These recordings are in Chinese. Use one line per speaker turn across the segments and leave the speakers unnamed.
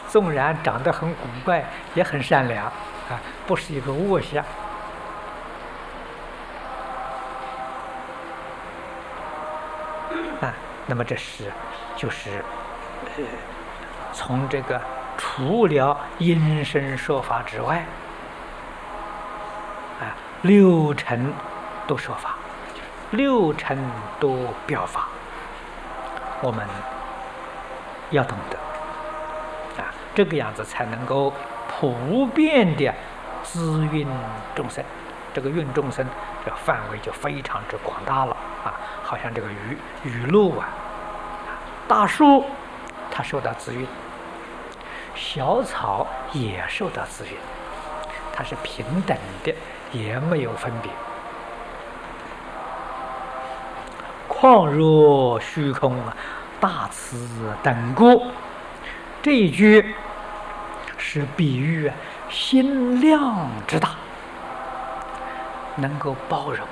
纵然长得很古怪，也很善良啊，不是一个恶相。啊，那么就是从这个除了因声说法之外，啊，六尘都说法，六尘都表法，我们要懂得啊，这个样子才能够普遍的滋运众生。这个运众生，这个范围就非常之广大了啊！好像这个雨露啊，大树它受到滋运，小草也受到滋运，它是平等的，也没有分别。况若虚空啊，大慈等故，这一句是比喻心量之大，能够包容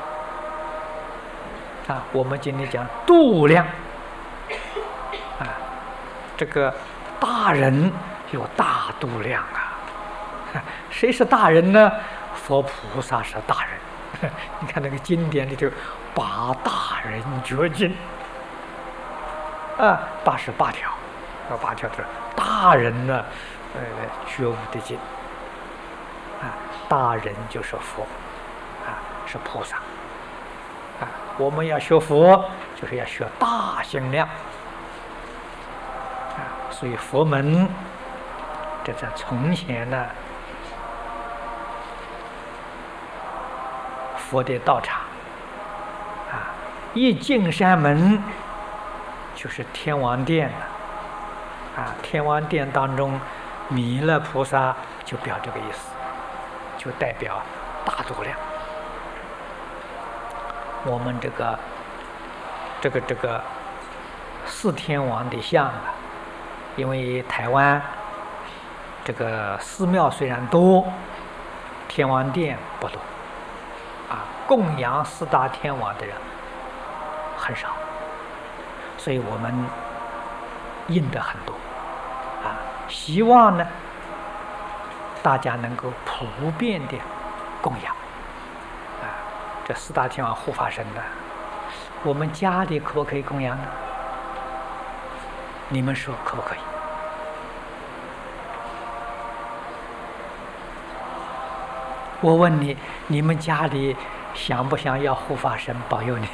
啊。我们今天讲度量啊，这个大人有大度量啊。谁是大人呢？佛菩萨是大人。你看那个经典里头，八大人觉经啊，88条，这8条是大人呢，觉悟的经啊。大人就是佛啊，是菩萨啊。我们要学佛，就是要学大心量啊。所以佛门这在从前呢，佛的道场啊，一进山门就是天王殿啊。天王殿当中，弥勒菩萨就表这个意思，就代表大度量。我们这个四天王的像啊，因为台湾这个寺庙虽然多，天王殿不多啊，供养4大天王的人很少，所以我们印的很多啊。希望呢，大家能够普遍的供养啊。这4大天王护法神的，我们家里可不可以供养呢？你们说可不可以？我问你，你们家里想不想要护法神保佑你？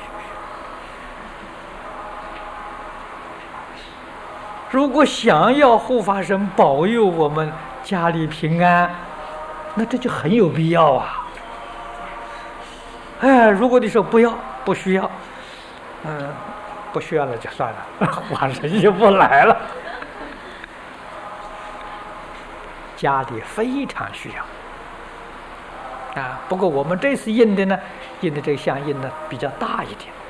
如果想要护法神保佑我们家里平安，那这就很有必要啊！如果你说不要，不需要，不需要了就算了，护法神就不来了。家里非常需要啊。不过我们这次印的呢，印的这个像印的比较大一点。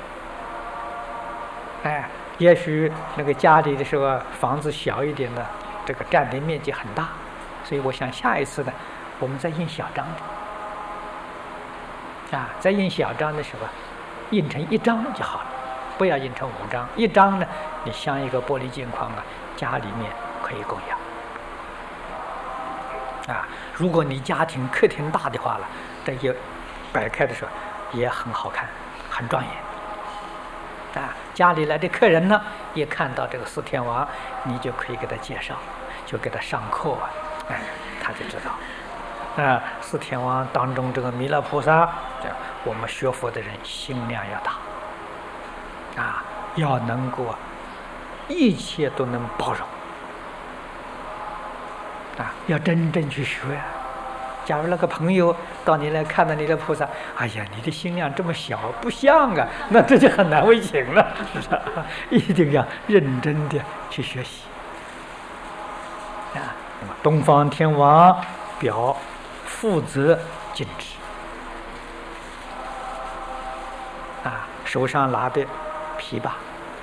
也许那个家里的时候房子小一点的，这个占地面积很大，所以我想下一次呢，我们再印小张的啊，再印小张的时候，印成1张就好了，不要印成5张。1张呢，你镶一个玻璃镜框啊，家里面可以供养啊。如果你家庭客厅大的话了，这也摆开的时候也很好看，很庄严。家里来的客人呢，也看到这个4天王，你就可以给他介绍，就给他上课啊，他就知道4天王当中这个弥勒菩萨，我们学佛的人心量要大啊，要能够一切都能包容啊，要真正去学。假如那个朋友到你来看到你的菩萨，哎呀，你的心量这么小，不像啊，那这就很难为情了，是吧？一定要认真的去学习啊。那么东方天王表负责禁止啊，手上拿的琵琶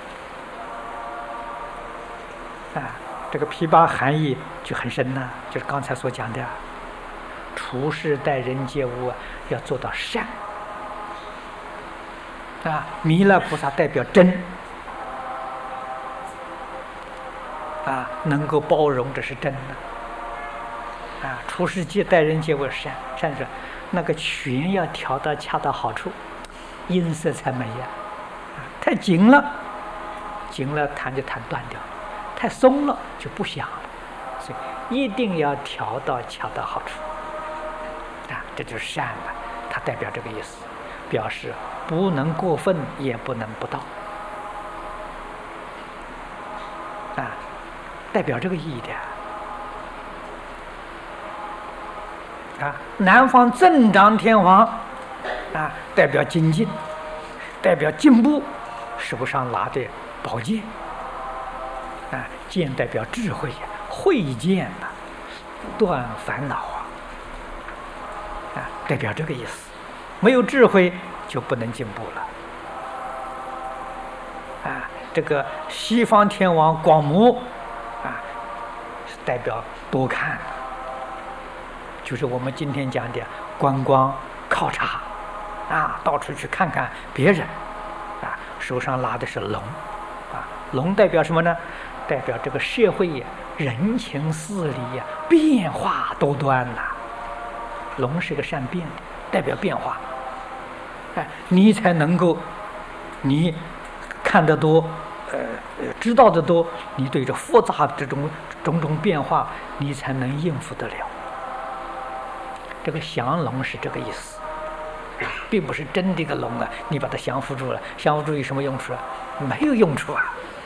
啊，这个琵琶含义就很深呐，就是刚才所讲的。处事待人接物要做到善啊。弥勒菩萨代表真能够包容，这是真的。处世界待人皆为善，善是那个群要调到恰到好处，音色才美呀。太紧了，弹就弹断掉；太松了就不响了。所以一定要调到恰到好处。这就是善了，它代表这个意思，表示不能过分，也不能不到。代表这个意义的。南方增长天王代表精进，代表进步，手上拿着宝剑，剑代表智慧，慧剑断烦恼代表这个意思。没有智慧就不能进步了。这个西方天王广目代表多看，就是我们今天讲的观光考察到处去看看别人手上拿的是龙龙代表什么呢？代表这个社会人情事理变化多端龙是个善变的，代表变化。你才能够，你看得多，知道得多，你对这复杂这种种种变化，你才能应付得了。这个降龙是这个意思，并不是真的一个龙你把它降服住了，降服住有什么用处没有用处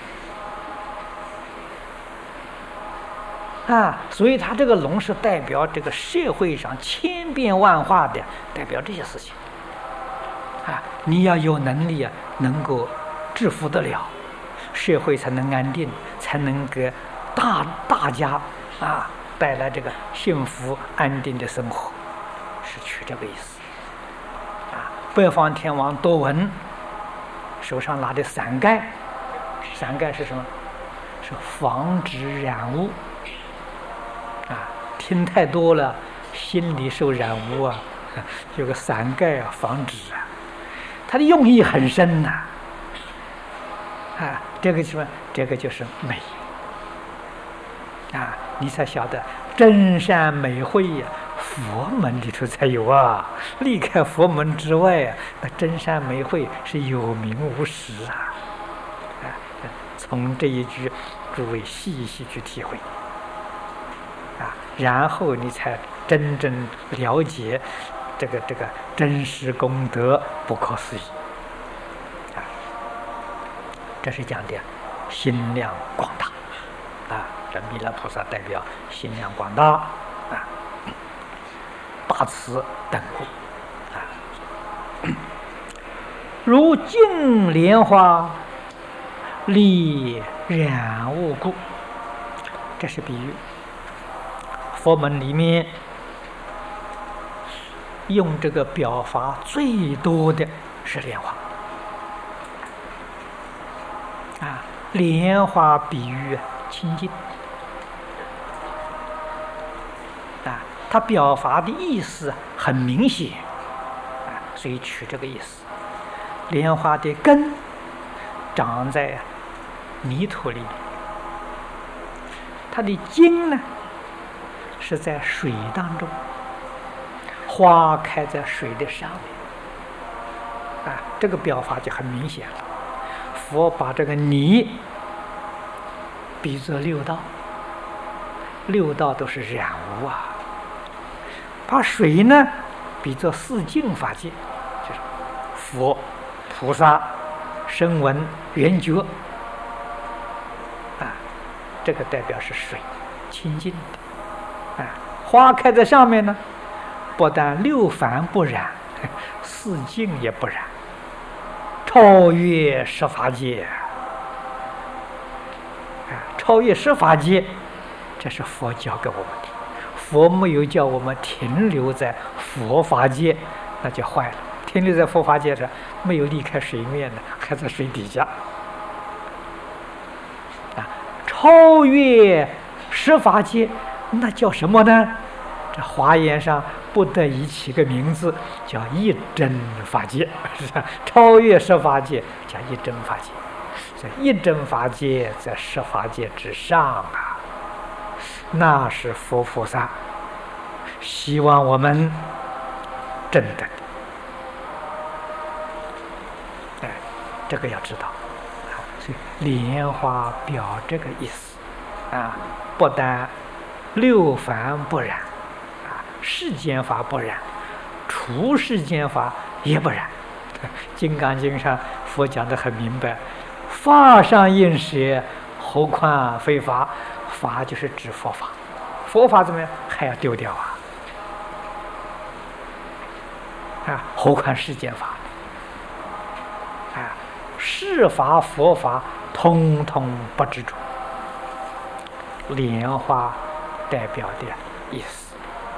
所以它这个龙是代表这个社会上千变万化的，代表这些事情你要有能力能够制服得了，社会才能安定，才能给大家带来这个幸福安定的生活，是取这个意思。北方天王多闻，手上拿的伞盖，伞盖是什么？是防止染污听太多了，心里受染污有个伞盖防止它的用意很深这个什么？这个就是美你才晓得真善美慧佛门里头才有离开佛门之外那真善美慧是有名无实从这一句诸位细细去体会然后你才真正了解这个真实功德不可思议这是讲的心量广大这弥勒菩萨代表心量广大大慈等故如净莲花离染污故，这是比喻。佛门里面用这个表法最多的是莲花莲花比喻清净它表法的意思很明显所以取这个意思。莲花的根长在泥土里，它的茎呢是在水当中，花开在水的上面这个表法就很明显了。佛把这个泥比作六道，六道都是染污把水呢比作四净法界，就是佛、菩萨、声闻、缘觉这个代表是水，清净的花开在上面呢，不但六凡不染，四净也不染，超越十法界超越十法界，这是佛教给我们的。佛没有叫我们停留在佛法界，那就坏了。停留在佛法界上，没有离开水面的，还在水底下超越十法界，那叫什么呢？这华严上不得已起个名字叫一真法界，是吧？超越十法界叫一真法界。 这一真法界在十法界之上啊，那是佛菩萨希望我们证得的。哎，这个要知道啊。所以莲花表这个意思啊，不但六凡不染啊，世间法不染，除世间法也不染。金刚经上佛讲得很明白，法上应舍，何况非法？法就是指佛法，佛法怎么样？还要丢掉啊！啊，何况世间法？啊，世法、佛法，通通不执着。莲花代表的意思。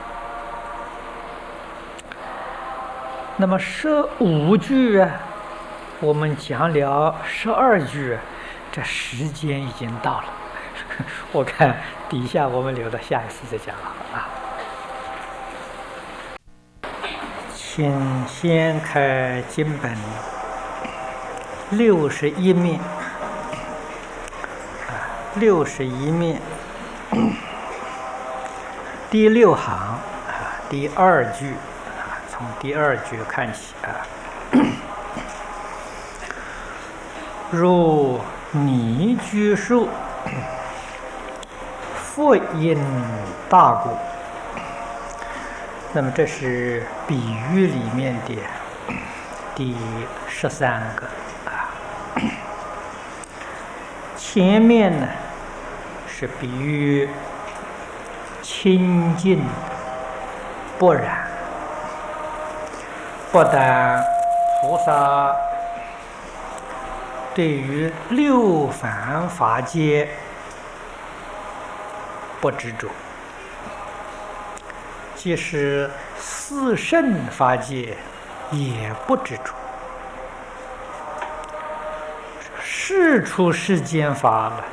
那么15句啊，我们讲了12句，这时间已经到了。我看底下我们留到下一次再讲了啊。请先开经本61面，61面第6行啊，第2句啊，从第2句看起啊。如拟居树，复因大果。那么这是比喻里面的第13个啊。前面呢是比喻清净不染，不但菩萨对于六凡法界不执着，即使四圣法界也不执着，世出世间法了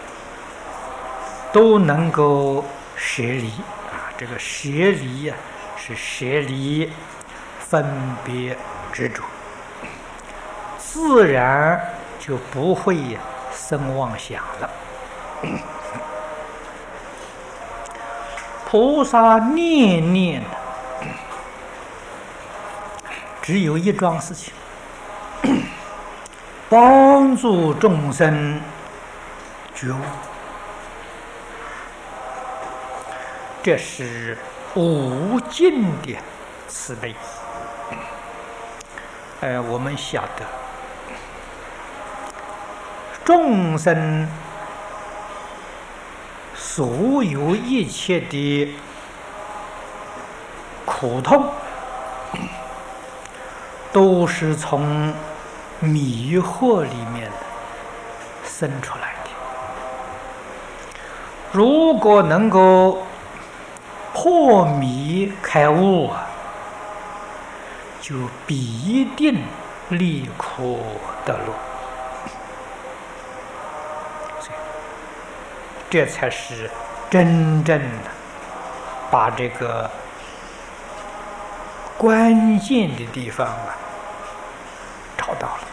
都能够舍离啊。这个舍离呀，是舍离分别执着，自然就不会生妄想了。菩萨念念只有一桩事情，帮助众生觉悟，这是无尽的慈悲。我们晓得众生所有一切的苦痛，都是从迷惑里面生出来的。如果能够破迷开悟啊，就必定离苦得乐。这才是真正的把这个关键的地方啊找到了。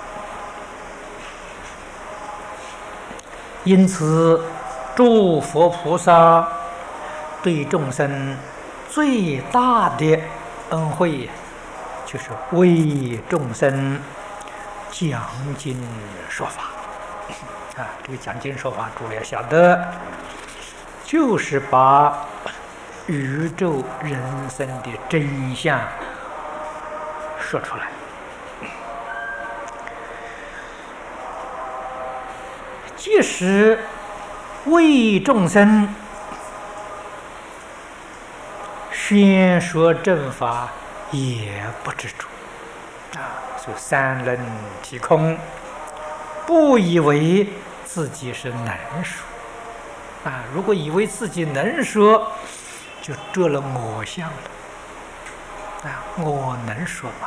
因此诸佛菩萨对众生最大的恩惠，就是为众生讲经说法。这个讲经说法，诸位要晓得，就是把宇宙人生的真相说出来。即使为众生宣说正法，也不执着所以三轮体空，不以为自己是能说如果以为自己能说，就着了我相了我能说吗？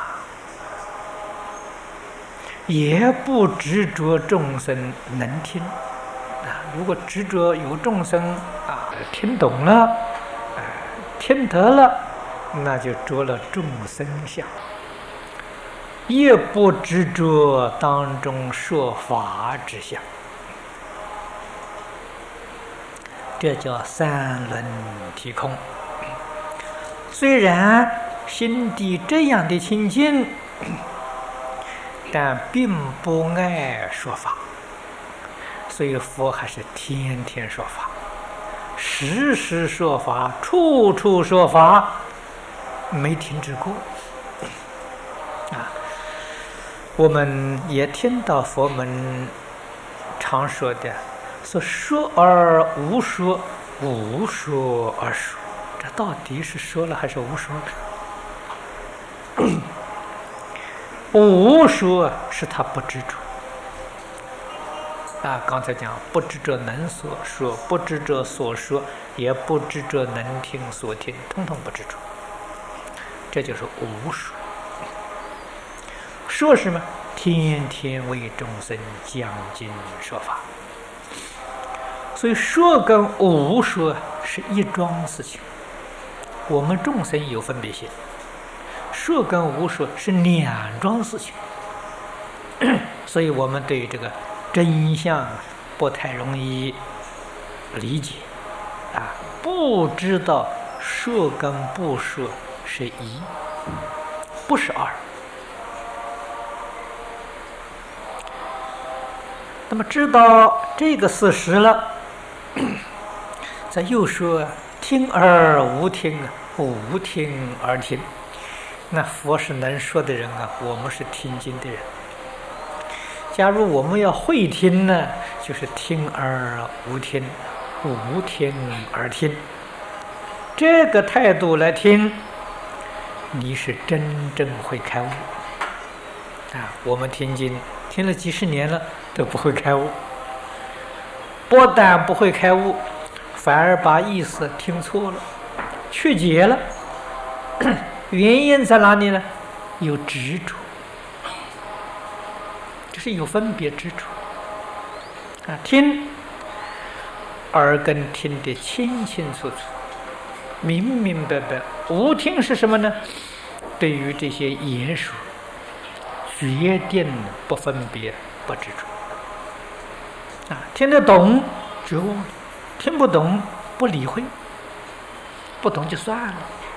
也不执着众生能听如果执着有众生听懂了听得了，那就着了众生相。 也不执着当中说法之相。这叫三轮体空。虽然心地这样的清净，但并不爱说法，所以佛还是天天说法，时时说法，处处说法，没停止过。我们也听到佛门常说的，说而无说，无说而说，这到底是说了还是无说的？无说是他不执着。刚才讲不执着能所说，不执着所说，也不执着能听所听，统统不执着，这就是无说。说什么？天天为众生讲经说法。所以说跟无说是一桩事情，我们众生有分别心，说跟无说是两桩事情。所以我们对于这个真相不太容易理解不知道说跟不说是一，不是二。那么知道这个事实了，再又说听而无听，无听而听。那佛是能说的人我们是听经的人。假如我们要会听呢，就是听而无听，无听而听。这个态度来听，你是真正会开悟我们听经听了几十年了都不会开悟，不但不会开悟，反而把意思听错了，曲解了。原因在哪里呢？有执着，就是有分别执着听耳根听得清清楚楚，明明白白。无听是什么呢？对于这些言说，决定不分别，不执着听得懂觉悟，听不懂不理会，不懂就算了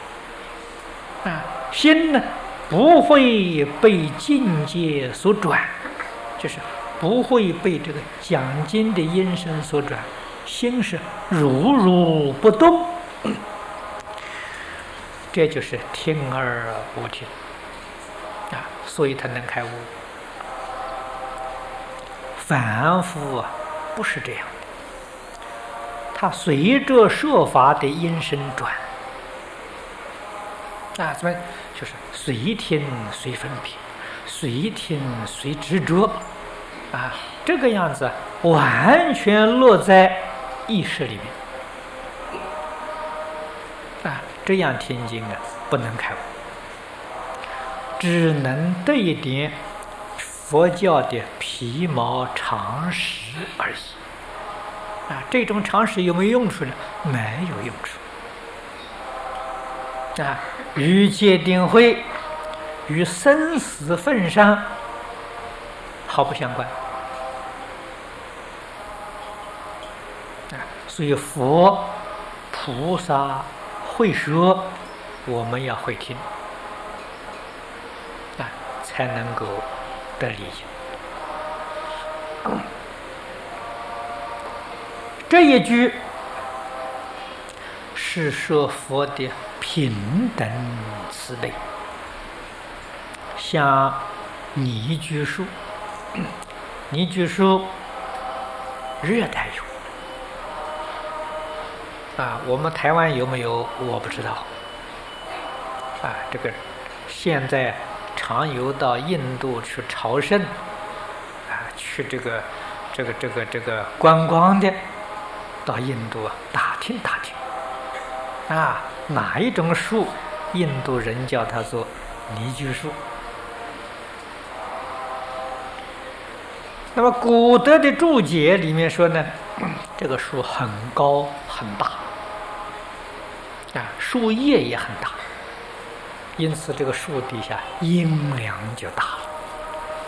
心呢不会被境界所转，就是不会被这个讲经的音声所转，心是如如不动这就是听而无听所以他能开悟。凡夫不是这样的，他随着说法的音声转怎么就是随听随分别，随听随执着这个样子完全落在意识里面这样听经不能开悟，只能得一点佛教的皮毛常识而已这种常识有没有用处呢？没有用处与戒定慧，与生死分上毫不相关所以佛菩萨会说，我们要会听才能够得利益。这一句是说佛的平等慈悲，像拟居树，拟居树热带有我们台湾有没有我不知道这个现在常游到印度去朝圣去这个观光的，到印度打听打听哪一种树印度人叫它做拟居树。那么古德的注解里面说呢，这个树很高很大树叶也很大，因此这个树底下阴凉就大了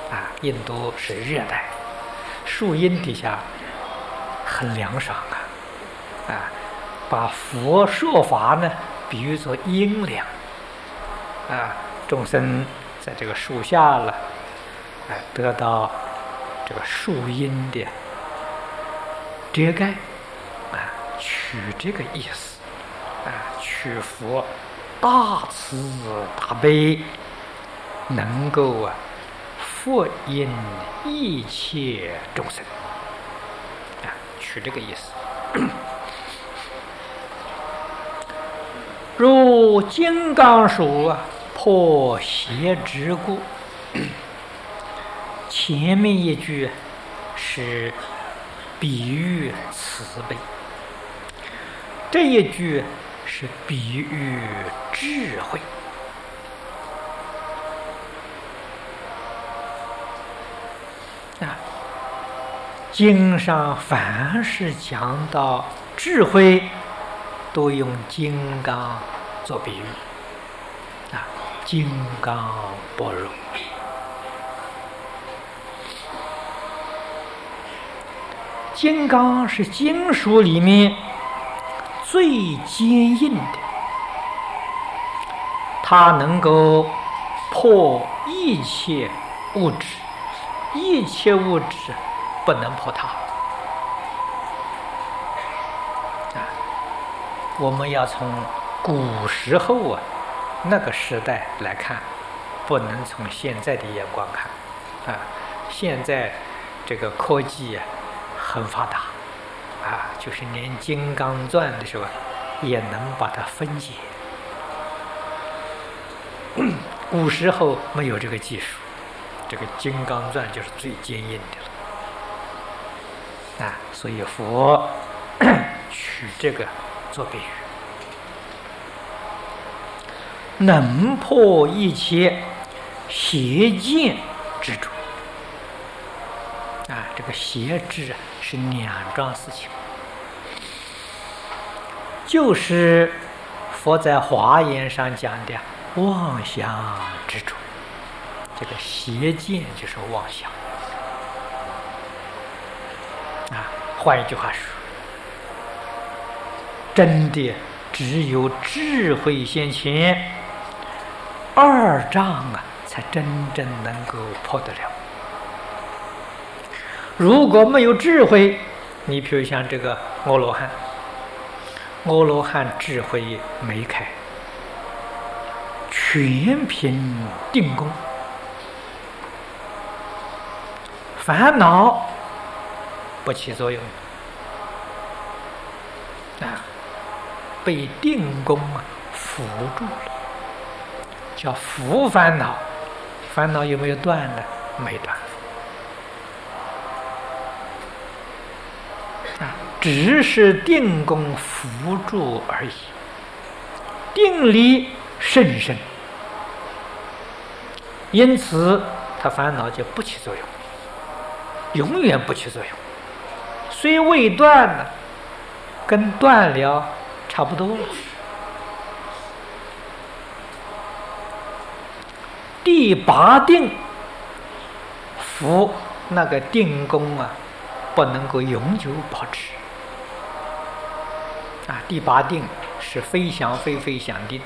印度是热带，树荫底下很凉爽把佛说法呢比喻作阴凉众生在这个树下了得到这个树荫的遮盖取这个意思取佛大慈大悲，能够福荫一切众生取这个意思。如金刚手破邪之故，前面一句是比喻慈悲，这一句是比喻智慧经上凡是讲到智慧，都用金刚做比喻金刚般若。金刚是经书里面最坚硬的，它能够破一切物质，一切物质不能破它我们要从古时候那个时代来看，不能从现在的眼光看现在这个科技很发达就是连金刚钻的时候也能把它分解。古时候没有这个技术，这个金刚钻就是最坚硬的了所以佛取这个做比喻，能破一切邪见之主这个邪智是两桩事情，就是佛在华严上讲的妄想之主，这个邪见就是妄想换一句话说，真的只有智慧现前，二障才真正能够破得了。如果没有智慧，你比如像这个阿罗汉，阿罗汉智慧没开，全凭定功，烦恼不起作用被定功扶住了，叫扶烦恼。烦恼有没有断呢？没断只是定功扶助而已，定力甚深，因此他烦恼就不起作用，永远不起作用。虽未断呢，跟断了差不多了。第八定扶那个定功不能够永久保持第八定是非想非非想定，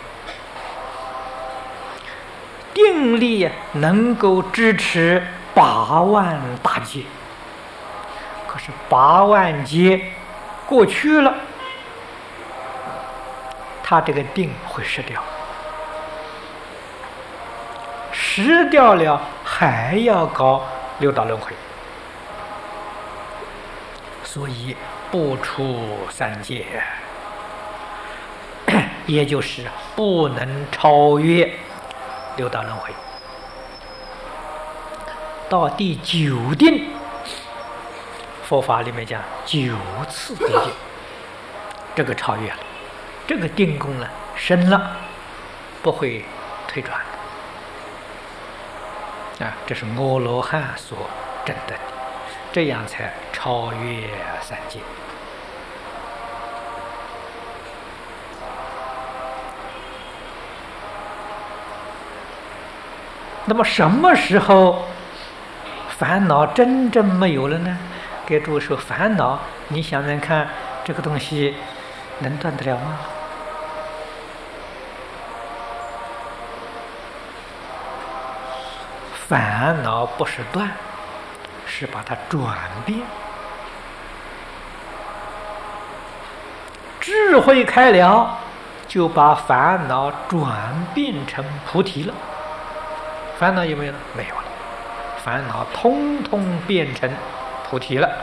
定力能够支持8万大劫，可是8万劫过去了，他这个定会失掉，失掉了还要搞六道轮回，所以不出三界，也就是不能超越六道轮回。到第9定，佛法里面讲9次定境，这个超越了，这个定功呢深了，不会退转这是阿罗汉所证得的，这样才超越三界。那么什么时候烦恼真正没有了呢？给诸位说，烦恼，你想想看，这个东西能断得了吗？烦恼不是断，是把它转变。智慧开了，就把烦恼转变成菩提了。烦恼有没有了？没有了，烦恼通通变成菩提了。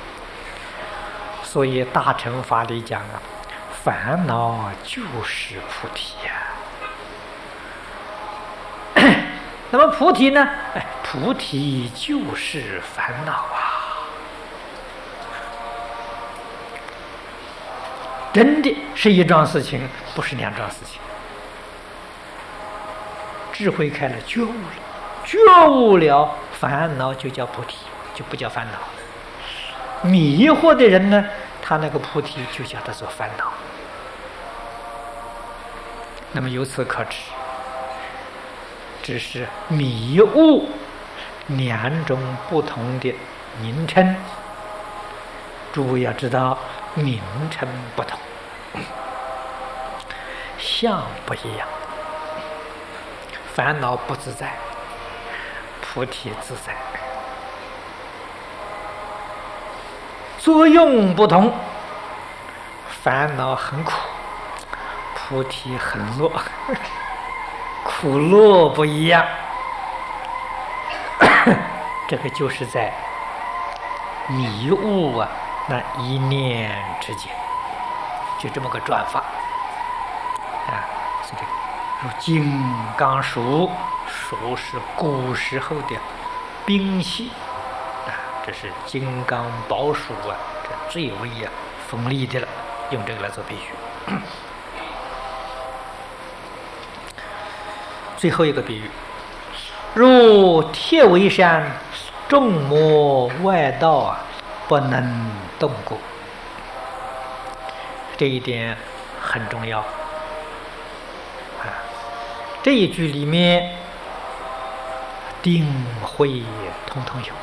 所以大乘法里讲啊，烦恼就是菩提呀。那么菩提呢？菩提就是烦恼啊！真的是一桩事情，不是两桩事情。智慧开了，觉悟了，觉悟了，烦恼就叫菩提，就不叫烦恼。迷惑的人呢，他那个菩提就叫他做烦恼。那么由此可知，只是迷悟两种不同的名称。诸位要知道，名称不同，相不一样。烦恼不自在，菩提自在。作用不同，烦恼很苦，菩提很乐，苦乐不一样。这个就是在迷悟啊那一念之间，就这么个转法啊。所以如金刚杵，杵是古时候的兵器啊，这是金刚宝杵啊，这最为锋利的了，用这个来做比喻。最后一个比喻，如铁围山，众魔外道啊，不能动过。这一点很重要啊！这一句里面，定慧通通有，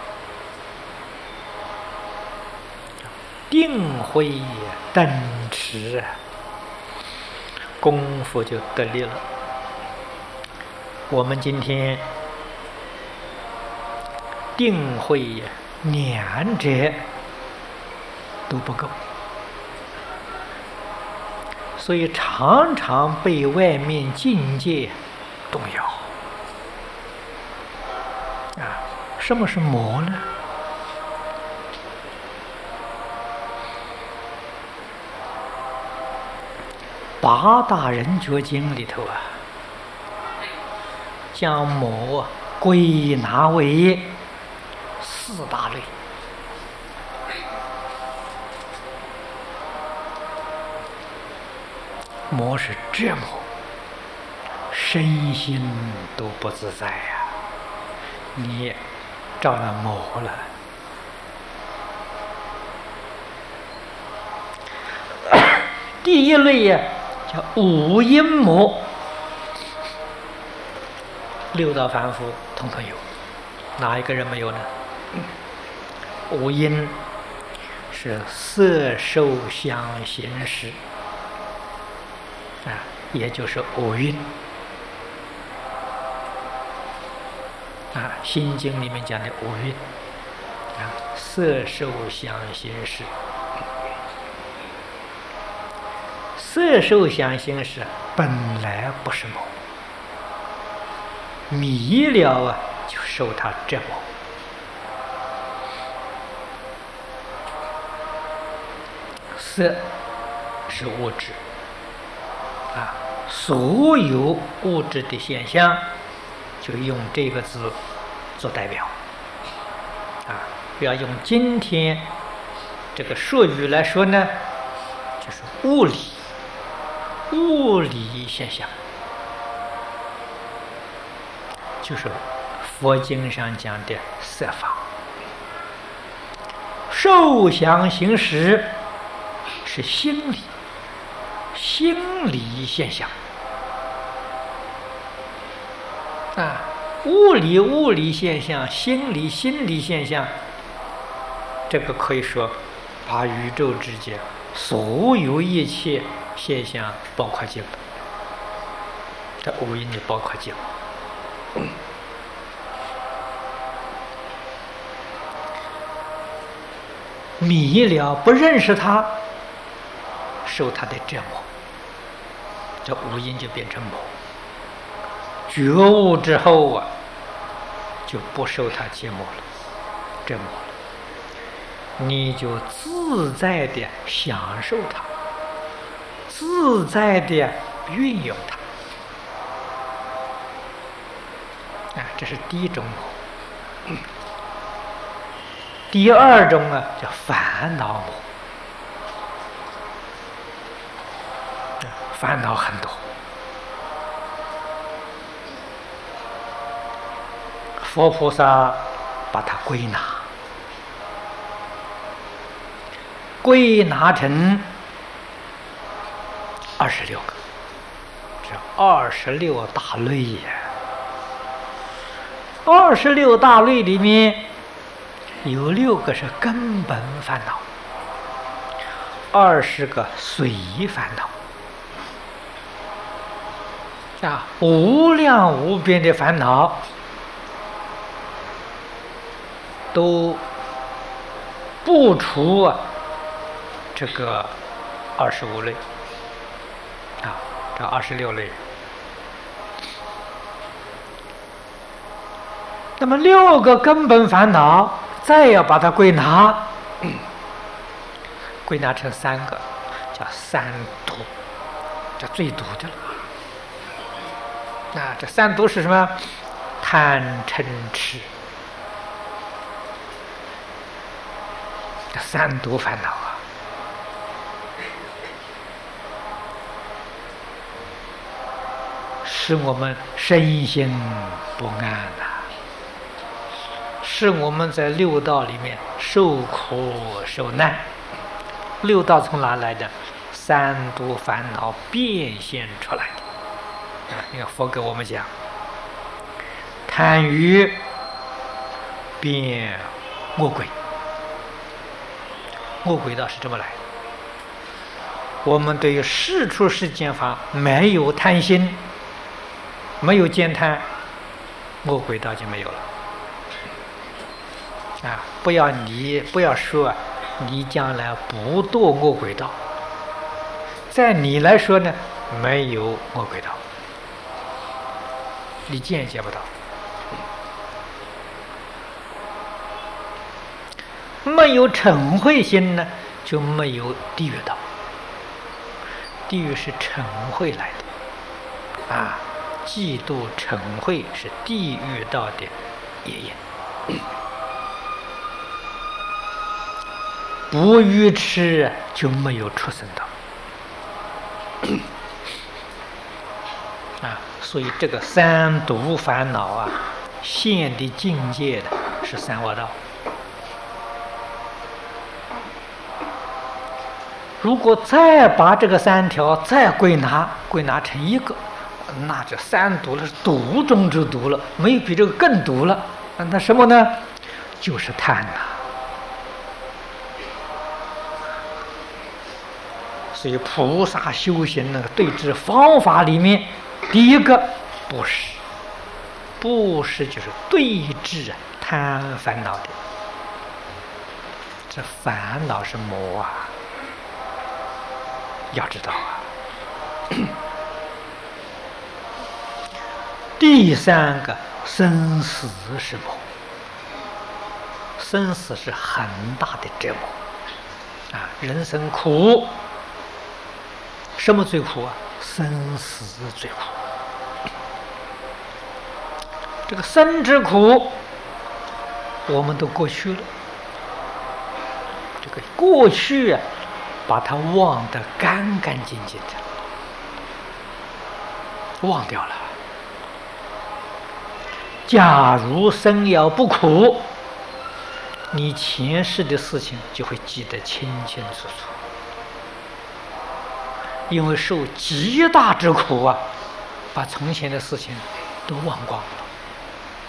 定慧等持，功夫就得力了。我们今天定慧两者都不够，所以常常被外面境界动摇啊。什么是魔呢？八大人觉经里头啊，将魔归纳为四大类。魔是折磨，身心都不自在呀，你着了魔了。第一类呀，叫五阴魔，六道凡夫统统有，哪一个人没有呢？五阴是色受想行识啊，也就是五蕴啊，《心经》里面讲的五蕴啊，色受想行识。色受想行识本来不是魔，迷了啊，就受它折磨。色是物质啊，所有物质的现象就用这个字做代表啊。不要用今天这个术语来说呢，就是物理现象，就是佛经上讲的色法。受想行识是心理现象啊， 物理现象，心理现象，这个可以说把宇宙之间所有一切现象包括进来，这五蕴里包括进来。迷了不认识他，受他的折磨，这五阴就变成魔。觉悟之后啊，就不受他折磨了，你就自在的享受它，自在的运用它。这是第一种魔。第二种啊，叫烦恼魔。烦恼很多，佛菩萨把它归纳成26个，这26大类呀。26大类里面有6个是根本烦恼，20个随烦恼。无量无边的烦恼都不除这个25类这26类。那么6个根本烦恼，再要把它归纳成3个，叫三毒，这最毒的了。这三毒是什么？贪嗔痴，这三毒烦恼使我们身心不安使我们在六道里面受苦受难。六道从哪来的？三毒烦恼变现出来的。你看佛给我们讲，贪欲变恶鬼，恶鬼道是这么来的。我们对于世出世间法没有贪心，没有见贪，恶鬼道就没有了。不要说你将来不堕恶鬼道，在你来说呢，没有恶鬼道，你见不到。没有嗔恚心呢，就没有地狱道。地狱是嗔恚来的嫉妒嗔恚是地狱道的业因。不愚痴就没有出生道所以这个三毒烦恼现的境界的是三恶道。如果再把这个3条再归纳成一个，那这三毒了是毒中之毒了，没有比这个更毒了。那什么呢？就是贪所以菩萨修行那个对治方法里面，第一个布施就是对治贪烦恼的。这烦恼是魔要知道第3个生死是魔，生死是很大的折磨人生苦。什么最苦生死最苦。这个生之苦我们都过去了，这个过去把它忘得干干净净的，忘掉了。假如生要不苦，你前世的事情就会记得清清楚楚。因为受极大之苦把从前的事情都忘光了。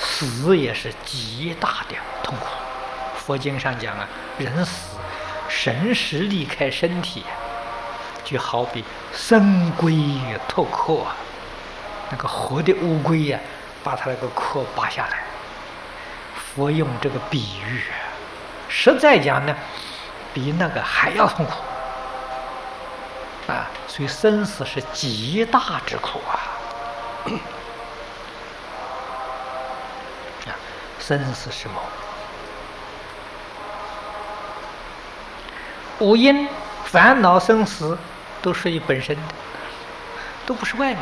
死也是极大的痛苦。佛经上讲啊，人死，神识离开身体，就好比生龟脱壳啊，那个活的乌龟呀，把它那个壳拔下来。佛用这个比喻，实在讲呢，比那个还要痛苦啊！所以生死是极大之苦啊！生死是魔，五阴烦恼生死都属于本身的，都不是外面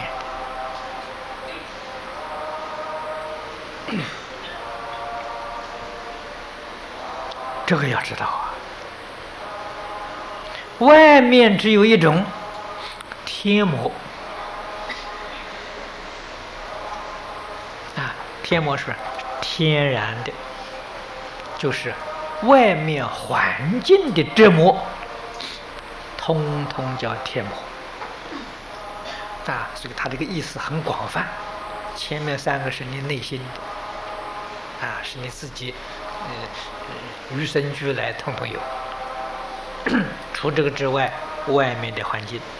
的。这个要知道啊，外面只有一种天魔啊，天魔是天然的，就是外面环境的折磨，通通叫天魔啊。所以它这个意思很广泛，前面三个是你内心的啊，是你自己与生俱来统统有。除这个之外，外面的环境，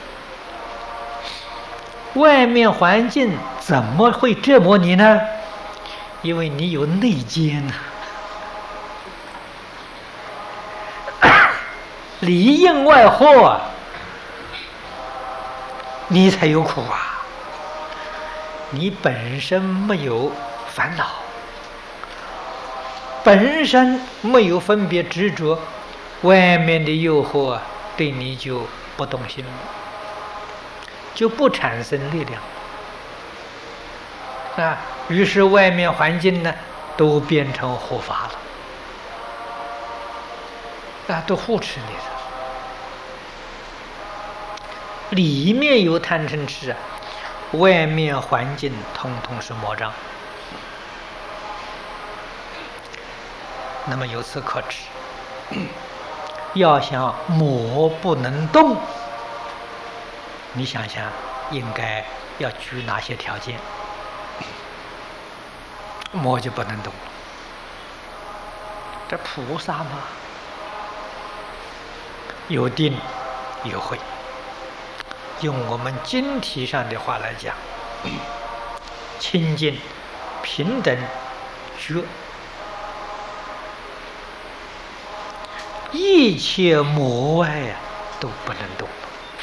外面环境怎么会折磨你呢？因为你有内奸呐，里应外合，你才有苦啊。你本身没有烦恼，本身没有分别执着，外面的诱惑对你就不动心了，就不产生力量啊。于是外面环境呢，都变成护法了啊，都护持你的。里面有贪嗔痴啊，外面环境通通是魔障。那么由此可知，要想魔不能动，你想想应该要具哪些条件，魔就不能动了。这菩萨嘛，有定有慧，用我们经题上的话来讲，清净平等觉，一切魔外都不能动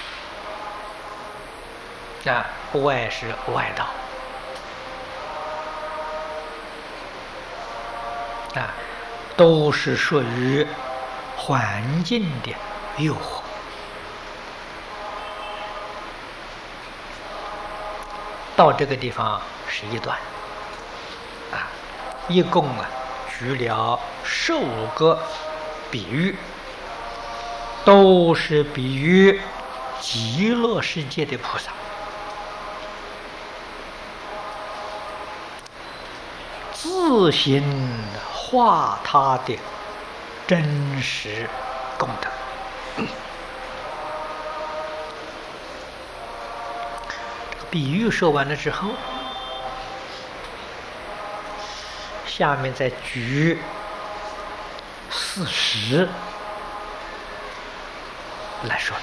啊！外是外道啊，都是属于环境的诱惑。到这个地方是一段啊，一共举了15个比喻，都是比喻极乐世界的菩萨，自行化他的真实功德。比喻说完了之后，下面再举事实来说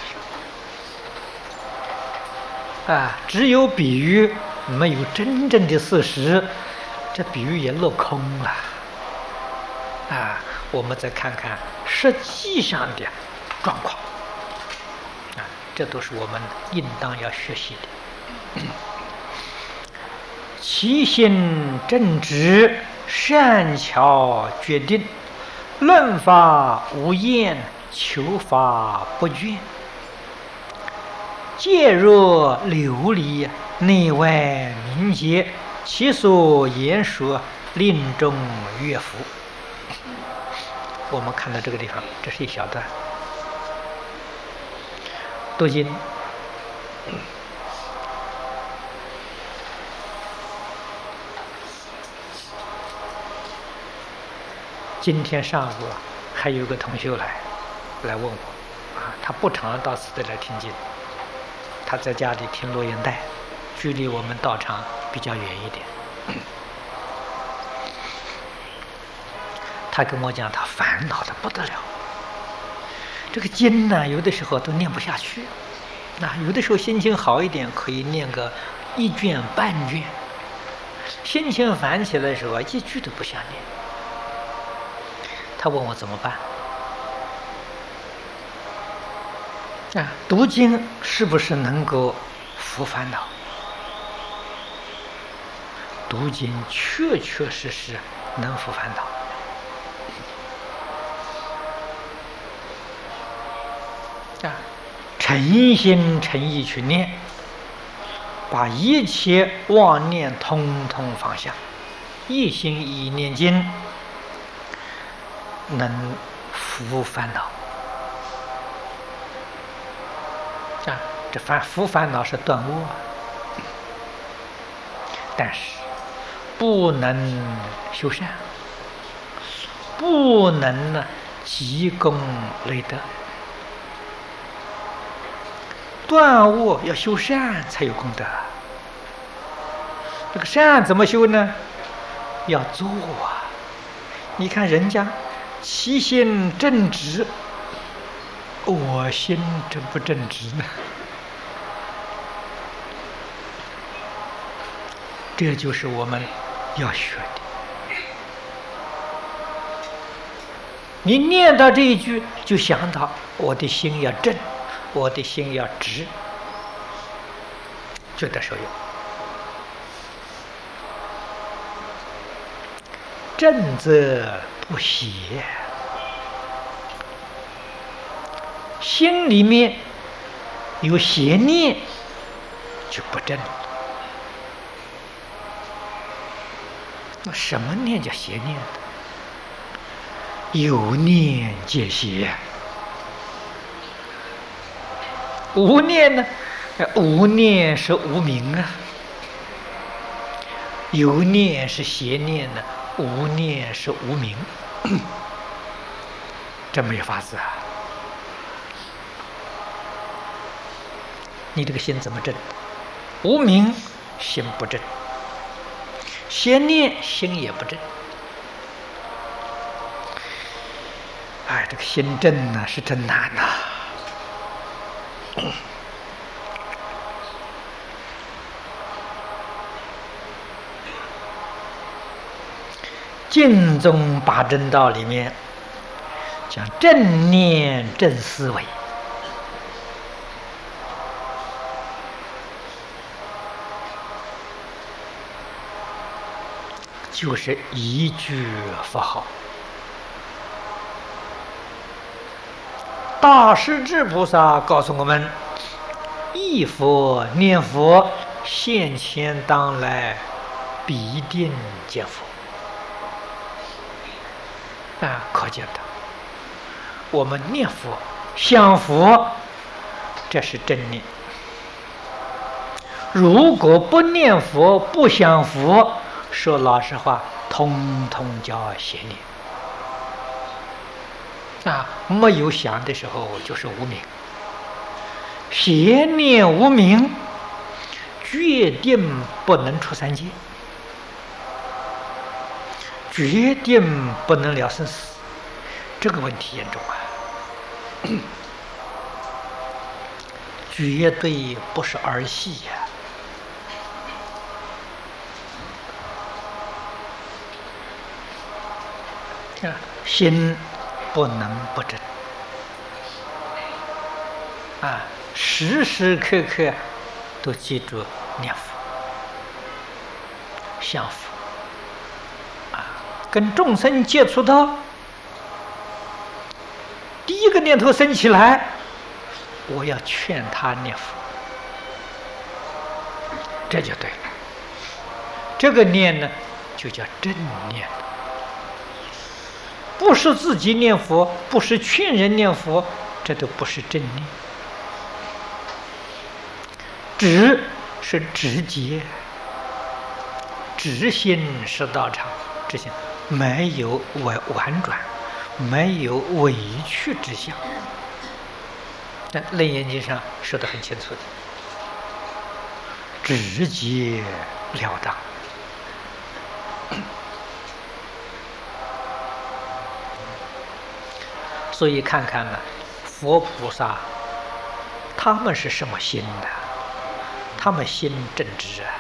明啊，只有比喻没有真正的事实，这比喻也落空了啊。我们再看看实际上的状况啊，这都是我们应当要学习的。其心正直，善巧决定，论法无厌，求法不倦，介若琉璃，内外明洁，其所言说，令众悦服。我们看到这个地方，这是一小段读经。今天上午还有个同学来问我啊，他不常到此地来听经，他在家里听录音带，距离我们道场比较远一点。 他跟我讲，他烦恼的不得了。这个经呢，有的时候都念不下去，有的时候心情好一点，可以念个1卷半卷；心情烦起来的时候，一句都不想念。他问我怎么办？读经是不是能够伏烦恼？读经确确实实能伏烦恼。诚心诚意去念，把一切妄念通通放下，一心一意念经，能伏烦恼。这伏烦恼是断恶，但是不能修善，不能积功累德。断恶要修善才有功德。这个善怎么修呢？要做啊！你看人家其心正直，我心正不正直呢？这就是我们要学的。你念到这一句，就想到我的心要正，我的心要直，就得受用。正则不邪，心里面有邪念就不正。那什么念叫邪念的？有念皆邪。无念呢？无念是无明啊。有念是邪念呢，无念是无明。这没有法子啊！你这个心怎么正？无明心不正，邪念心也不正。这个心正呢是真难呐。净宗八正道里面讲正念正思维，就是一句佛号。大势至菩萨告诉我们，忆佛念佛，现前当来必定见佛。可见的，我们念佛想佛，这是正念。如果不念佛不想佛，说老实话，通通叫邪念。没有想的时候就是无明，邪念无明，决定不能出三界，决定不能了生死。这个问题严重啊！绝对不是儿戏呀！心不能不正时时刻刻都记住念佛、想佛跟众生接触到，第一个念头升起来，我要劝他念佛，这就对了。这个念呢，就叫正念。不是自己念佛，不是劝人念佛，这都不是正念。直是直接，直心是道场，直心没有婉转，没有委屈之相。在《楞严经》上说得很清楚的，直截了当。 所以看看呢，佛菩萨他们是什么心的？他们心正直啊。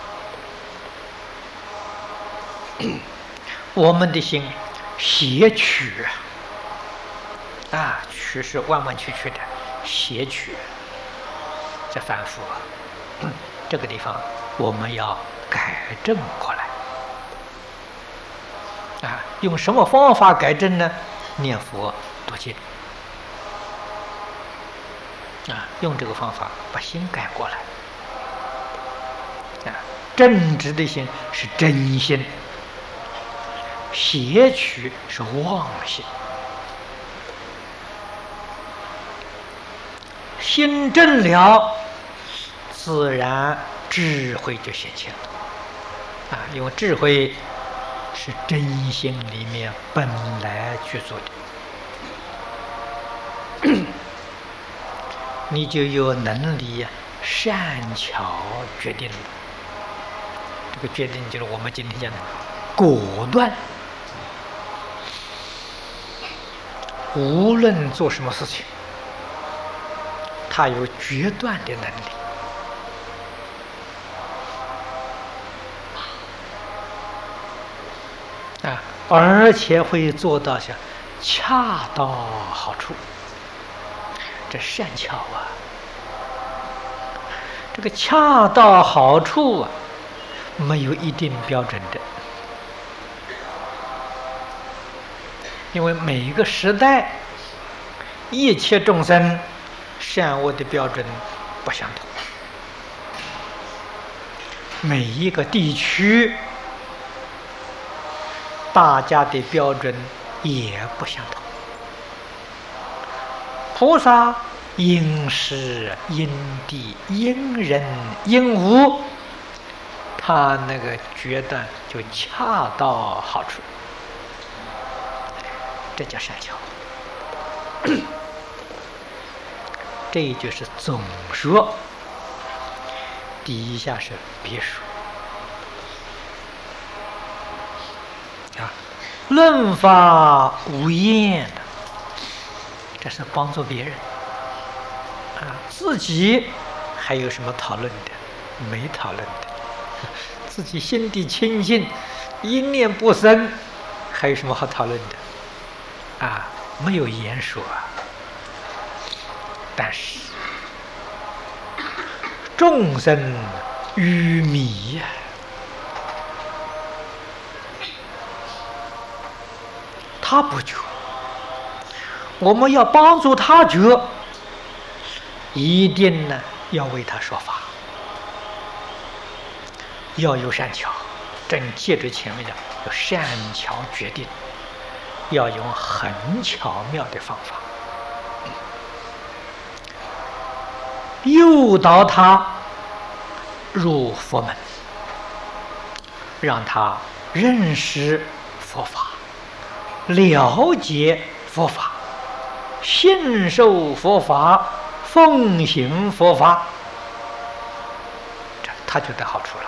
我们的心邪曲啊，曲是弯弯曲曲的，邪曲，这反复啊。这个地方我们要改正过来啊。用什么方法改正呢？念佛读经啊，用这个方法把心改过来啊。正直的心是真心，邪曲是妄心。心正了，自然智慧就显现了啊！因为智慧是真心里面本来具足的，你就有能力善巧决定了。这个决定就是我们今天讲的果断，无论做什么事情，他有决断的能力啊，而且会做到恰到好处。这善巧啊，这个恰到好处啊，没有一定标准的，因为每一个时代，一切众生善恶的标准不相同，每一个地区大家的标准也不相同。菩萨因时因地因人因物，他那个决断就恰到好处，这叫善巧。这就是总说，底下是别说啊。论法无厌的，这是帮助别人啊，自己还有什么讨论的？没讨论的。自己心地清净，一念不生，还有什么好讨论的？啊，没有言说啊。但是众生愚迷呀，他不觉，我们要帮助他觉，一定呢要为他说法，要有善巧。正接着前面讲，有善巧决定，要用很巧妙的方法诱导他入佛门，让他认识佛法，了解佛法，信受佛法，奉行佛法，这他就得好处了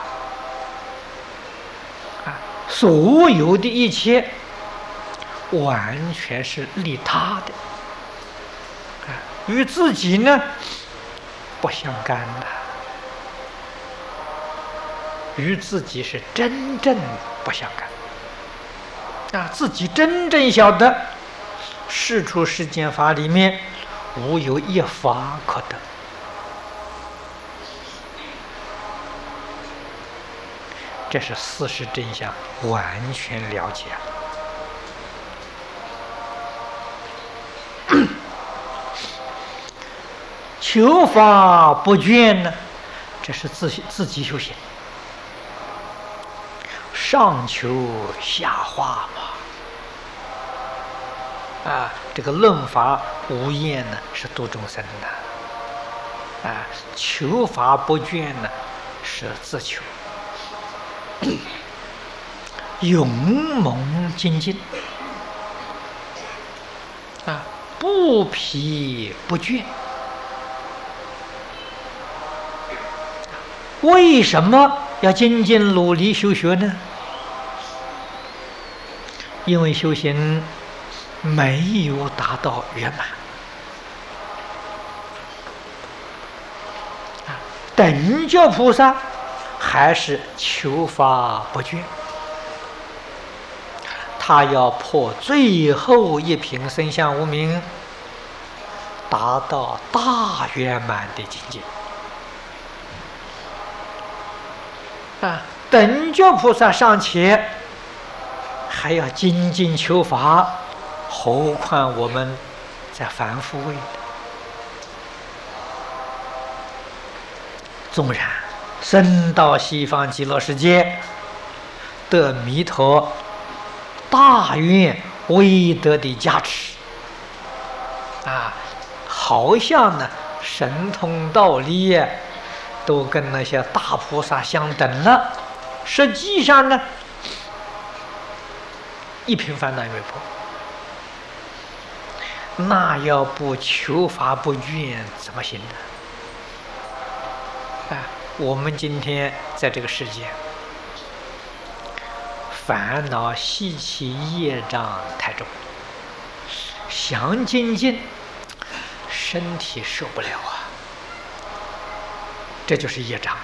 啊！所有的一切完全是利他的啊，与自己呢不相干的，与自己是真正不相干啊！自己真正晓得世出世间法里面无有一法可得，这是事实真相，完全了解了。求法不倦呢，这是自己修行，上求下化嘛。啊，这个论法无厌呢，是度众生的。啊，求法不倦呢，是自求，勇猛精进。啊，不疲不倦。为什么要精进努力修学呢？因为修行没有达到圆满。等觉菩萨还是求法不倦，他要破最后一品生相无明，达到大圆满的境界。等觉菩萨尚且还要精进求法，何况我们在凡夫位？纵然升到西方极乐世界，得弥陀大愿威德的加持，好像呢神通道力都跟那些大菩萨相等了，实际上呢，一品烦恼也没破。那要不求法不倦怎么行呢？我们今天在这个世界，烦恼习气业障太重，想精进，身体受不了啊，这就是业障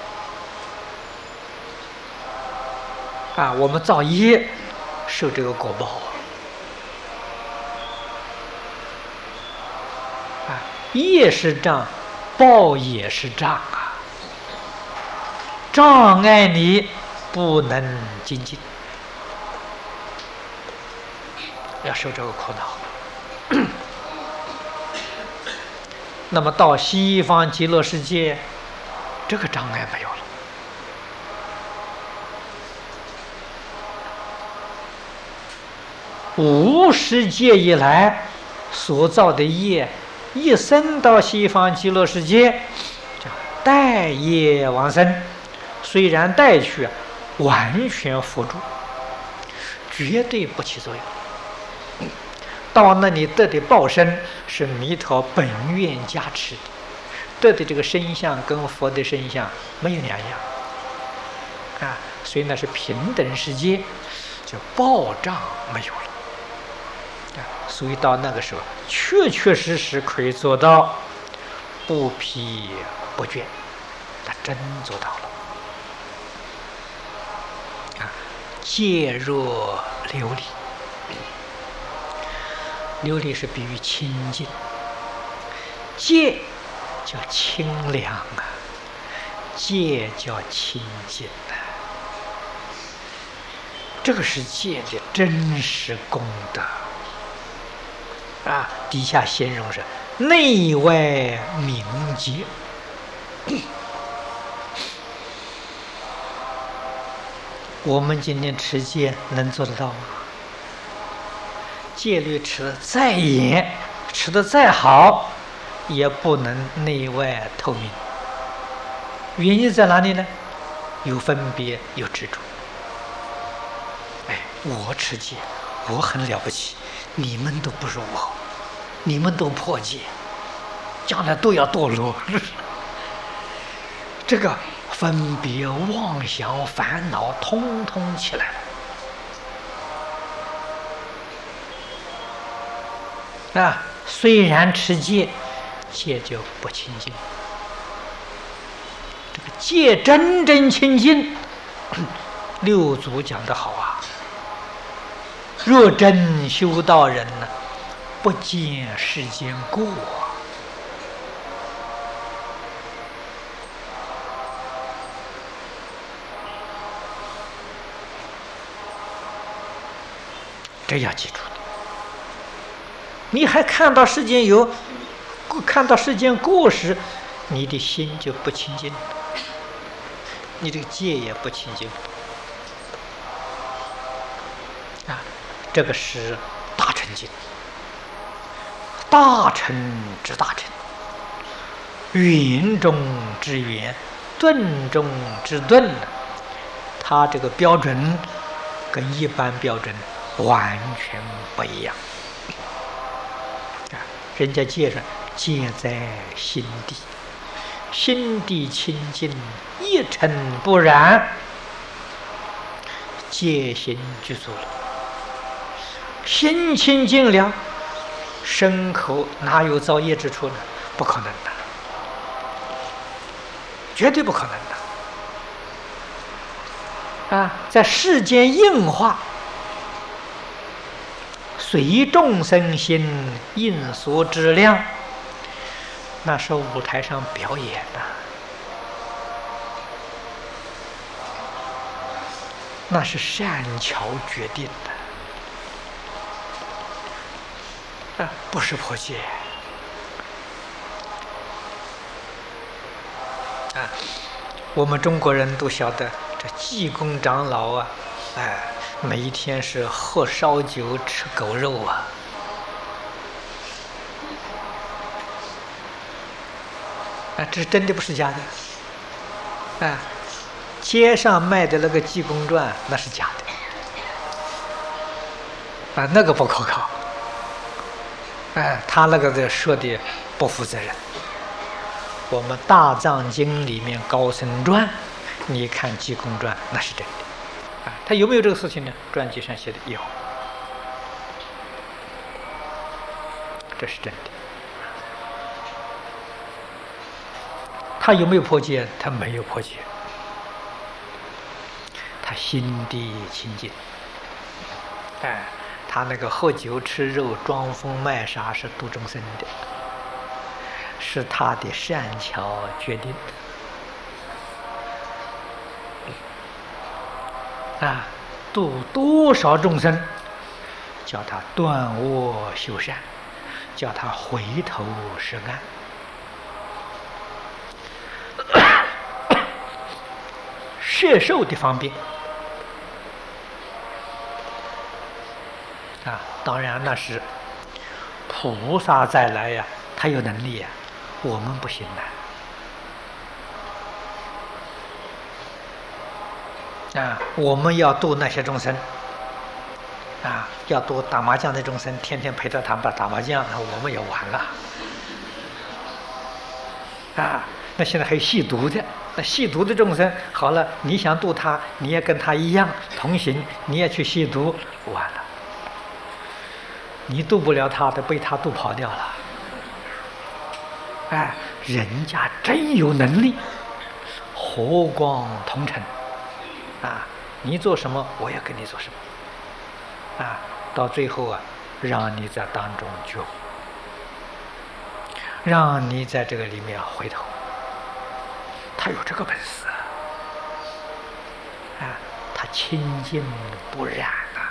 我们造业受这个果报业是障，报也是障障碍你不能精进，要受这个苦恼。那么到西方极乐世界，这个障碍没有了。无始界以来所造的业，一生到西方极乐世界，叫带业往生。虽然带去，完全扶助，绝对不起作用。到那里得的报身是弥陀本愿加持的，得的这个身相跟佛的身相没有两样所以那是平等世界，就报障没有了所以到那个时候，确确实实可以做到不疲不倦，他真做到了。戒若琉璃，琉璃是比喻清净，戒叫清凉戒叫清净这个是戒的真实功德底下形容是内外明戒。我们今天持戒能做得到吗？戒律持得再严，持得再好，也不能内外透明。原因在哪里呢？有分别，有执着。我持戒，我很了不起，你们都不如我，你们都破戒，将来都要堕落。这个分别妄想烦恼通通起来了虽然持戒，戒就不清净。这个戒真正清净，六祖讲得好若真修道人不见世间过这要记住的。你还看到世间过时，你的心就不清净，你这个戒也不清净这个是大乘经，大乘之大乘，圆中之圆，顿中之顿，它这个标准跟一般标准完全不一样人家戒上戒在心地，心地清净，一尘不染，戒心具足了。 心清净了，身口哪有造业之处呢？不可能的，绝对不可能的。啊，在世间应化，随众生心，应所知量，那是舞台上表演的，那是善巧决定的，不是破戒。我们中国人都晓得，这济公长老啊，每一天是喝烧酒、吃狗肉啊。这是真的，不是假的。街上卖的那个济公传，那是假的。那个不可靠。他那个说的不负责任。我们大藏经里面高僧传，你看济公传，那是真的。他有没有这个事情呢？传记上写的有，这是真的。他有没有破戒？他没有破戒，他心地清净。他那个喝酒吃肉、装疯卖傻是度众生的，是他的善巧决定的。度多少众生，叫他断恶修善，叫他回头是岸，摄受的方便。当然那是菩萨再来呀，他有能力呀，我们不行的。我们要度那些众生，要度打麻将的众生，天天陪着他们打麻将，我们也完了。那现在还有吸毒的，那吸毒的众生，好了，你想度他，你也跟他一样同行，你也去吸毒，完了。你渡不了他的，被他渡跑掉了。人家真有能力，和光同尘。你做什么，我也跟你做什么。到最后让你在当中觉悟，让你在这个里面回头。他有这个本事他清净不染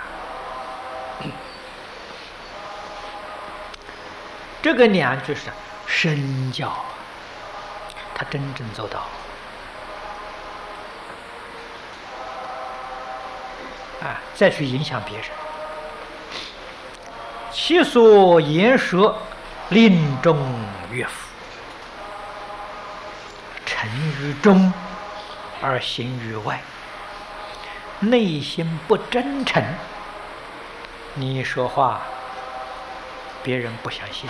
这个两句是身教，他真正做到。再去影响别人，其所言说，令众悦服，沉于中而行于外，内心不真诚，你说话别人不相信。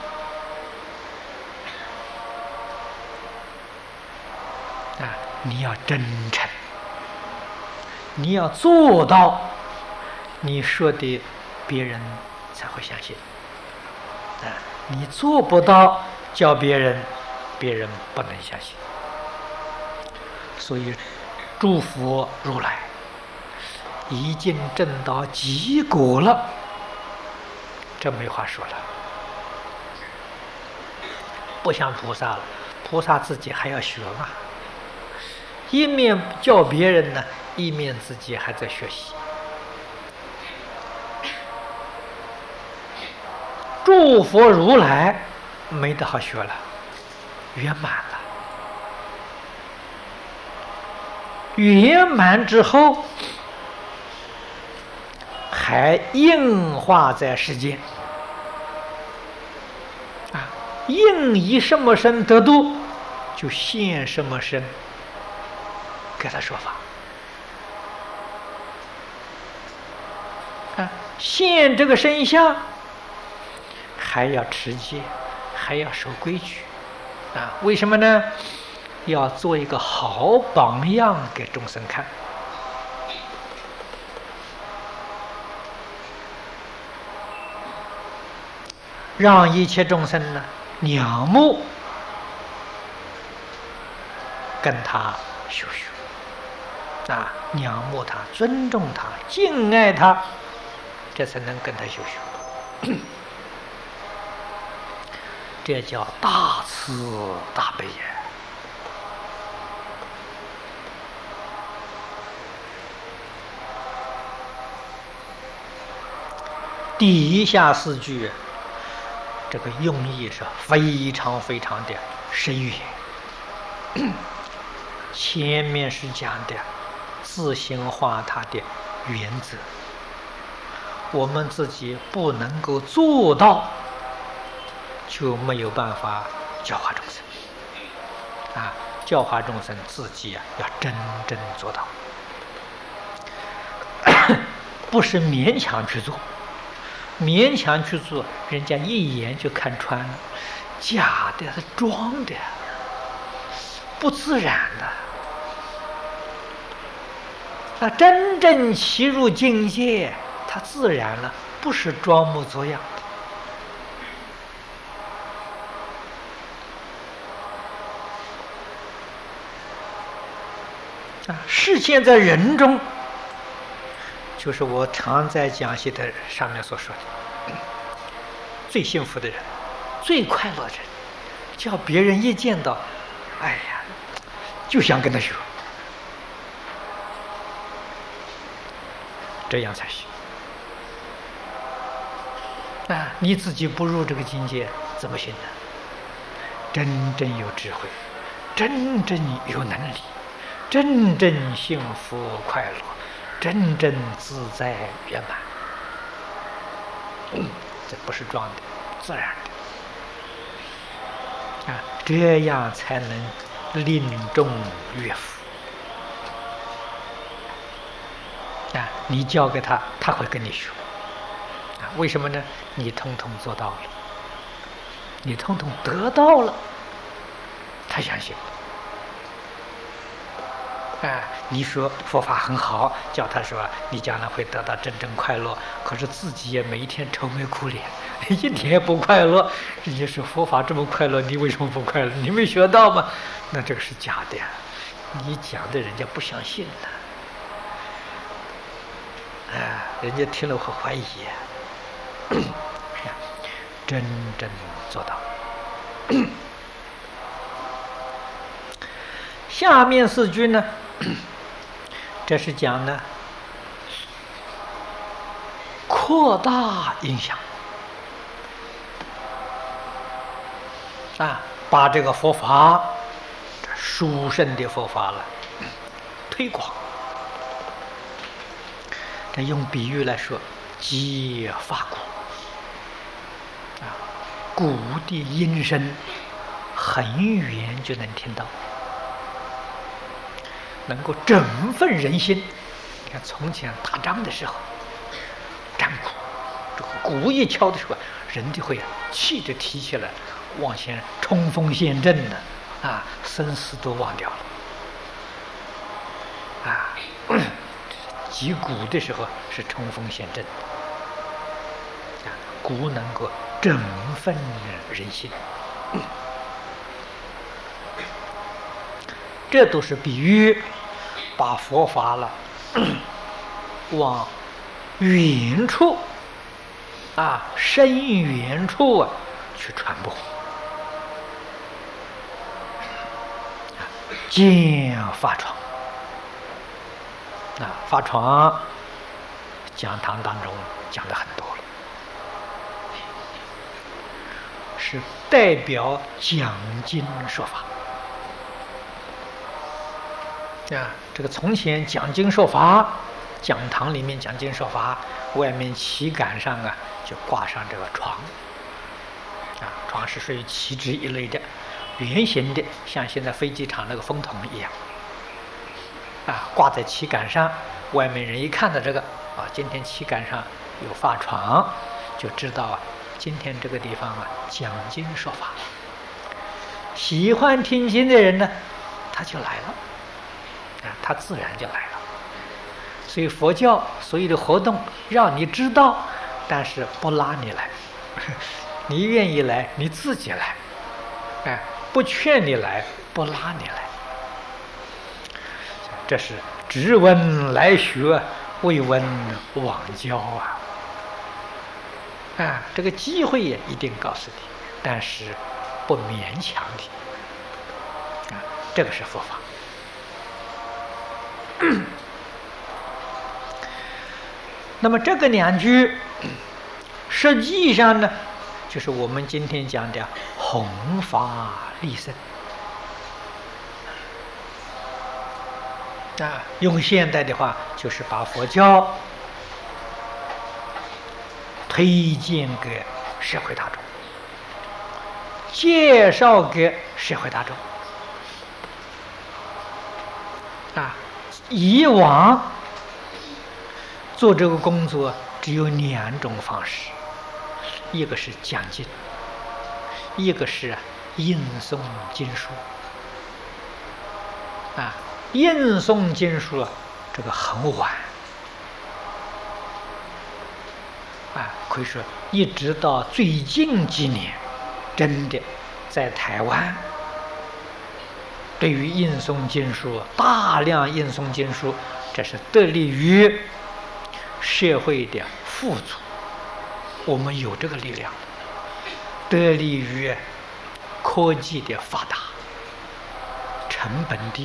你要真诚，你要做到，你说的别人才会相信。你做不到，叫别人不能相信。所以诸佛如来已经证到极果了，这没话说了。不像菩萨了，菩萨自己还要学嘛，一面教别人呢，一面自己还在学习。诸佛如来没得好学了，圆满了。圆满之后，还应化在世间。应以什么身得度，就现什么身给他说法。现这个身相，还要持戒，还要守规矩。为什么呢？要做一个好榜样给众生看。 让一切众生呢仰慕，跟他修学啊，仰慕他，尊重他，敬爱他，这才能跟他修学。这叫大慈大悲也。底下4句，这个用意是非常非常的深远。前面是讲的自行化它的原则，我们自己不能够做到，就没有办法教化众生啊！教化众生，自己要真正做到，不是勉强去做。勉强去做，人家一眼就看穿了，假的，是装的，不自然的。真正骑入境界，它自然了，不是装模作样的。是现在人中，就是我常在讲习的上面所说的，最幸福的人，最快乐的人，叫别人一见到，哎呀，就想跟他学，这样才行。你自己不入这个境界怎么行呢？真正有智慧，真正有能力，真正幸福快乐，真正自在圆满，这不是装的，自然的这样才能令众悦服你教给他，他会跟你学为什么呢？你统统做到了，你统统得到了，他相信你说佛法很好，叫他说你将来会得到真正快乐，可是自己也每一天愁眉苦脸，一点也不快乐。人家说佛法这么快乐，你为什么不快乐？你没学到吗？那这个是假的，你讲的人家不相信的，人家听了会怀疑，真正做到。下面4句呢，这是讲呢扩大影响把这个佛法，这殊胜的佛法了推广。这用比喻来说，即法鼓鼓的音声很远就能听到，能够振奋人心。你看从前打仗的时候，战鼓，这个鼓一敲的时候，人就会气着提起来，往前冲锋陷阵的生死都忘掉了击鼓的时候是冲锋陷阵鼓能够振奋人心，这都是比喻，把佛法了往远处深远处去传播。见法床法床讲堂当中讲的很多了，是代表讲经说法这个从前讲经说法，讲堂里面讲经说法，外面旗杆上就挂上这个床床是属于旗帜一类的，圆形的，像现在飞机场那个风筒一样挂在旗杆上，外面人一看到这个今天旗杆上有法床，就知道今天这个地方讲经说法，喜欢听经的人呢，他就来了他自然就来了。所以佛教所有的活动让你知道，但是不拉你来你愿意来，你自己来，哎，不劝你来，不拉你来。这是只闻来学，未闻往教啊！啊，这个机会也一定告诉你，但是不勉强你。啊，这个是佛法。那么这个两句，实际上呢，就是我们今天讲的弘法利生。啊，用现代的话，就是把佛教推荐给社会大众，介绍给社会大众。啊，以往做这个工作只有两种方式，一个是讲经，一个是印诵经书。啊，印诵经书这个很晚，啊，可以说一直到最近几年，真的在台湾，对于印诵经书，大量印诵经书，这是得力于社会的富足，我们有这个力量，得力于科技的发达，成本低，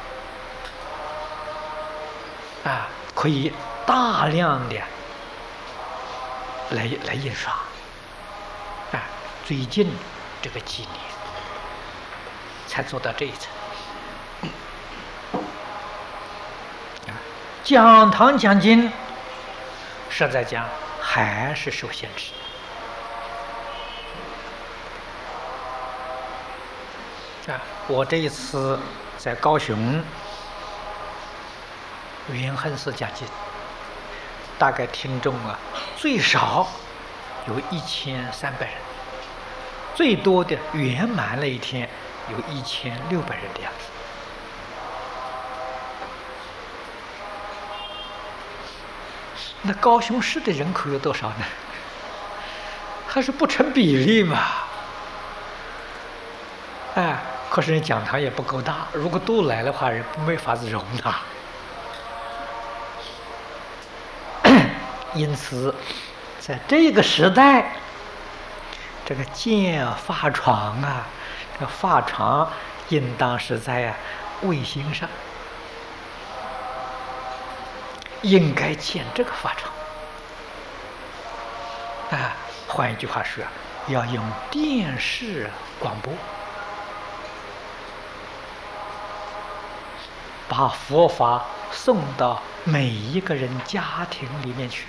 啊，可以大量的来印刷，啊，最近这个几年才做到这一层。讲堂讲经，实在讲还是受限制。啊，我这一次在高雄圆恨寺讲经，大概听众最少有1300人，最多的圆满了一天有1600人的样子。那高雄市的人口有多少呢？还是不成比例嘛。哎，可是讲堂也不够大，如果都来的话，人没法子容纳。因此，在这个时代，这个建法床啊，这个法床应当是在卫星上。应该建这个法床啊，换一句话说，要用电视广播，把佛法送到每一个人家庭里面去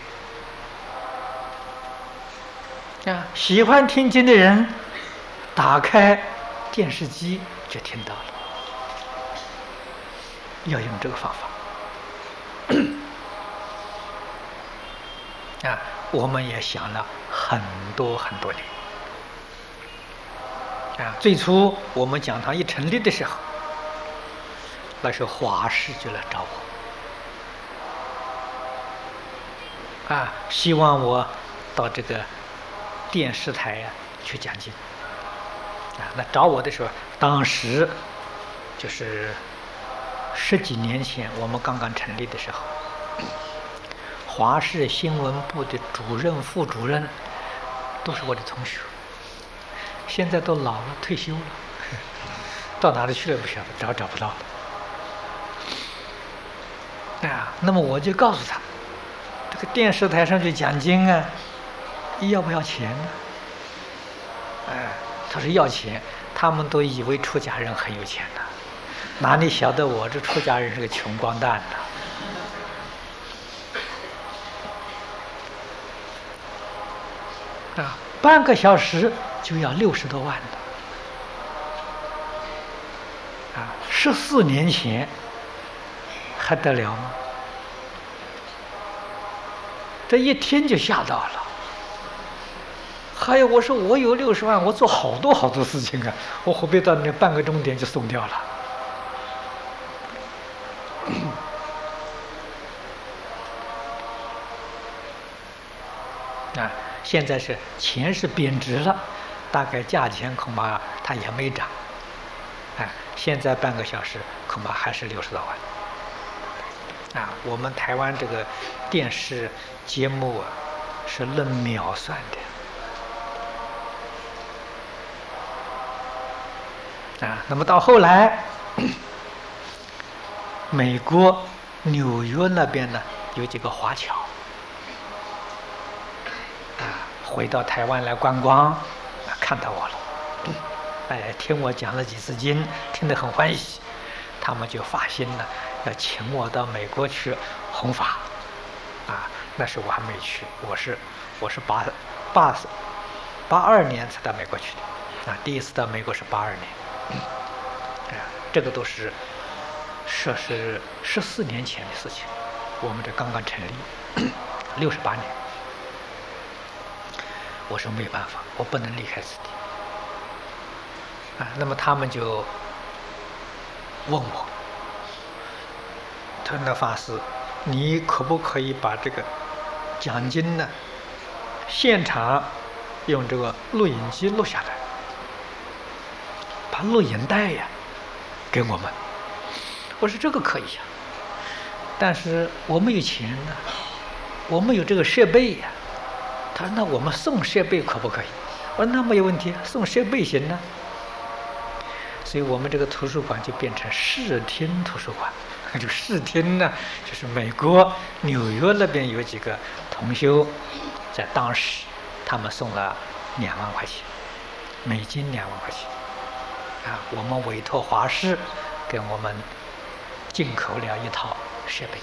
啊！喜欢听经的人，打开电视机就听到了。要用这个方法。啊，我们也想了很多年。啊，最初我们讲堂一成立的时候，那时候华视就来找我，啊，希望我到这个电视台去讲经。啊，那找我的时候，当时就是10几年前我们刚刚成立的时候。华视新闻部的主任、副主任都是我的同学，现在都老了，退休了，到哪里去了不晓得，找不到了。啊，那么我就告诉他，这个电视台上去讲经啊，要不要钱呢？哎，他说要钱，他们都以为出家人很有钱呢，哪里晓得我这出家人是个穷光蛋呢？啊，半个小时就要60多万了，啊，14年前还得了吗？这一天就吓到了。还有，我说我有60万，我做好多事情啊，我何必到那半个钟点就送掉了？ 啊，现在是钱是贬值了，大概价钱恐怕它也没涨。现在半个小时恐怕还是60多万。我们台湾这个电视节目是论秒算的。那么到后来，美国纽约那边呢有几个华侨，回到台湾来观光，看到我了。听我讲了几次经，听得很欢喜，他们就发心了，要请我到美国去弘法。那时我还没去，我是82年才到美国去的。第一次到美国是82年。这个都是14年前的事情，我们这刚刚成立，68年。我说没有办法，我不能离开此地。那么他们就问我，他说：“那法师，你可不可以把这个讲经呢，现场用这个录影机录下来，把录影带呀给我们？”我说：“这个可以呀，但是我没有钱呢，我没有这个设备呀。”他说：“那我们送设备可不可以？”我说：“那没有问题，送设备行呢。”所以我们这个图书馆就变成视听图书馆。就视听呢，就是美国纽约那边有几个同修，在当时他们送了2万块钱，美金2万块钱。我们委托华视给我们进口了一套设备。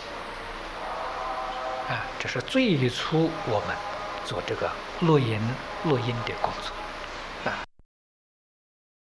这是最初我们做这个录音的工作。